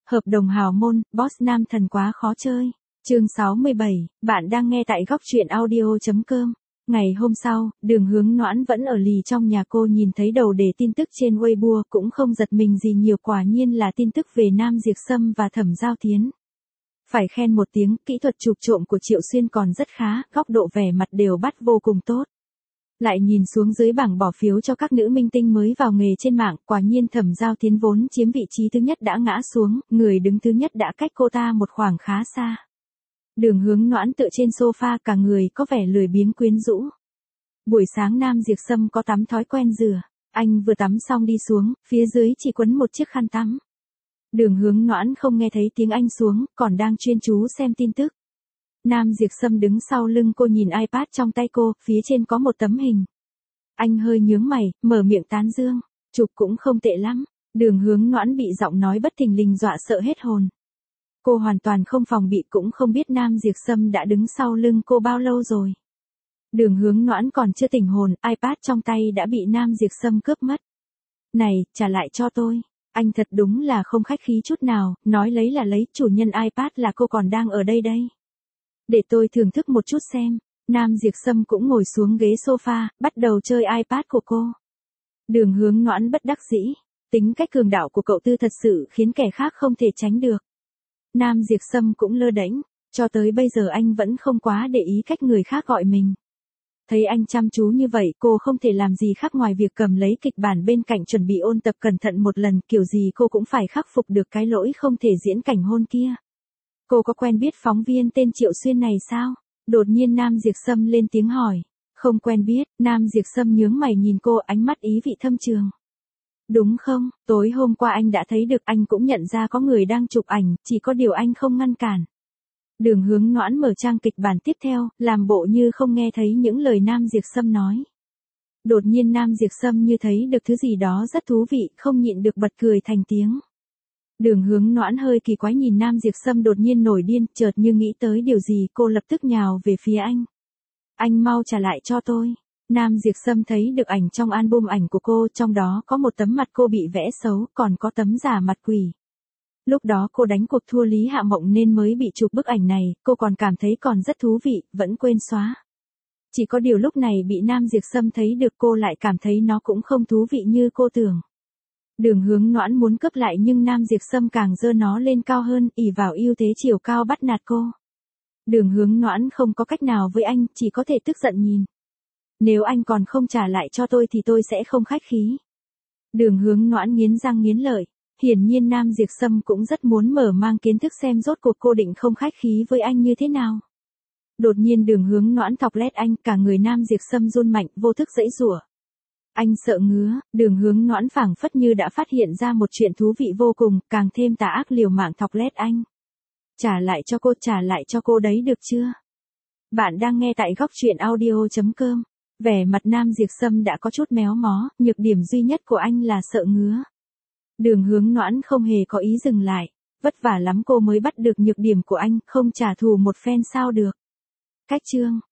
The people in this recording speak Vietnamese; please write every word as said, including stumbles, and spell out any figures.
Hợp đồng hào môn, boss nam thần quá khó chơi. Chương sáu mươi bảy, bạn đang nghe tại góc truyện audio.com. Ngày hôm sau, Đường Hướng Noãn vẫn ở lì trong nhà cô, nhìn thấy đầu đề tin tức trên Weibo cũng không giật mình gì nhiều, quả nhiên là tin tức về Nam Diệp Sâm và Thẩm Giao Tiến. Phải khen một tiếng, kỹ thuật chụp trộm của Triệu Xuyên còn rất khá, góc độ vẻ mặt đều bắt vô cùng tốt. Lại nhìn xuống dưới bảng bỏ phiếu cho các nữ minh tinh mới vào nghề trên mạng, quả nhiên Thẩm Giao Tiến vốn chiếm vị trí thứ nhất đã ngã xuống, người đứng thứ nhất đã cách cô ta một khoảng khá xa. Đường Hướng Noãn tựa trên sofa, cả người có vẻ lười biếng quyến rũ. Buổi sáng Nam Diệp Sâm có tắm thói quen rửa, anh vừa tắm xong đi xuống, phía dưới chỉ quấn một chiếc khăn tắm. Đường Hướng Noãn không nghe thấy tiếng anh xuống, còn đang chuyên chú xem tin tức. Nam Diệp Sâm đứng sau lưng cô, nhìn iPad trong tay cô, phía trên có một tấm hình. Anh hơi nhướng mày, mở miệng tán dương, chụp cũng không tệ lắm. Đường Hướng Noãn bị giọng nói bất thình lình dọa sợ hết hồn. Cô hoàn toàn không phòng bị, cũng không biết Nam Diệp Sâm đã đứng sau lưng cô bao lâu rồi. Đường Hướng Noãn còn chưa tỉnh hồn, iPad trong tay đã bị Nam Diệp Sâm cướp mất. Này, trả lại cho tôi. Anh thật đúng là không khách khí chút nào, nói lấy là lấy, chủ nhân iPad là cô còn đang ở đây đây. Để tôi thưởng thức một chút xem. Nam Diệp Sâm cũng ngồi xuống ghế sofa, bắt đầu chơi iPad của cô. Đường Hướng Noãn bất đắc dĩ, tính cách cường đạo của cậu Tư thật sự khiến kẻ khác không thể tránh được. Nam Diệp Sâm cũng lơ đễnh, cho tới bây giờ anh vẫn không quá để ý cách người khác gọi mình. Thấy anh chăm chú như vậy, cô không thể làm gì khác ngoài việc cầm lấy kịch bản bên cạnh chuẩn bị ôn tập cẩn thận một lần, kiểu gì cô cũng phải khắc phục được cái lỗi không thể diễn cảnh hôn kia. Cô có quen biết phóng viên tên Triệu Xuyên này sao? Đột nhiên Nam Diệp Sâm lên tiếng hỏi. Không quen biết. Nam Diệp Sâm nhướng mày nhìn cô, ánh mắt ý vị thâm trường. Đúng không, tối hôm qua anh đã thấy được, anh cũng nhận ra có người đang chụp ảnh, chỉ có điều anh không ngăn cản. Đường Hướng Noãn mở trang kịch bản tiếp theo, làm bộ như không nghe thấy những lời Nam Diệp Sâm nói. Đột nhiên Nam Diệp Sâm như thấy được thứ gì đó rất thú vị, không nhịn được bật cười thành tiếng. Đường Hướng Noãn hơi kỳ quái nhìn Nam Diệp Sâm đột nhiên nổi điên, chợt như nghĩ tới điều gì, cô lập tức nhào về phía anh. Anh mau trả lại cho tôi. Nam Diệp Sâm thấy được ảnh trong album ảnh của cô, trong đó có một tấm mặt cô bị vẽ xấu, còn có tấm giả mặt quỷ. Lúc đó cô đánh cuộc thua Lý Hạ Mộng nên mới bị chụp bức ảnh này, cô còn cảm thấy còn rất thú vị, vẫn quên xóa. Chỉ có điều lúc này bị Nam Diệp Sâm thấy được, cô lại cảm thấy nó cũng không thú vị như cô tưởng. Đường Hướng Noãn muốn cướp lại nhưng Nam Diệp Sâm càng giơ nó lên cao hơn, ỷ vào ưu thế chiều cao bắt nạt cô. Đường Hướng Noãn không có cách nào với anh, chỉ có thể tức giận nhìn. Nếu anh còn không trả lại cho tôi thì tôi sẽ không khách khí. Đường Hướng Noãn nghiến răng nghiến lợi. Hiển nhiên Nam Diệp Sâm cũng rất muốn mở mang kiến thức xem rốt cuộc cô định không khách khí với anh như thế nào. Đột nhiên Đường Hướng Noãn thọc lét anh, cả người Nam Diệp Sâm run mạnh, vô thức giãy giụa. Anh sợ ngứa. Đường Hướng Noãn phảng phất như đã phát hiện ra một chuyện thú vị vô cùng, càng thêm tà ác liều mạng thọc lét anh. Trả lại cho cô, trả lại cho cô đấy được chưa? Bạn đang nghe tại góc truyện audio.com. Vẻ mặt Nam Diệp Sâm đã có chút méo mó, nhược điểm duy nhất của anh là sợ ngứa. Đường Hướng Noãn không hề có ý dừng lại, vất vả lắm cô mới bắt được nhược điểm của anh, không trả thù một phen sao được. Cách chương,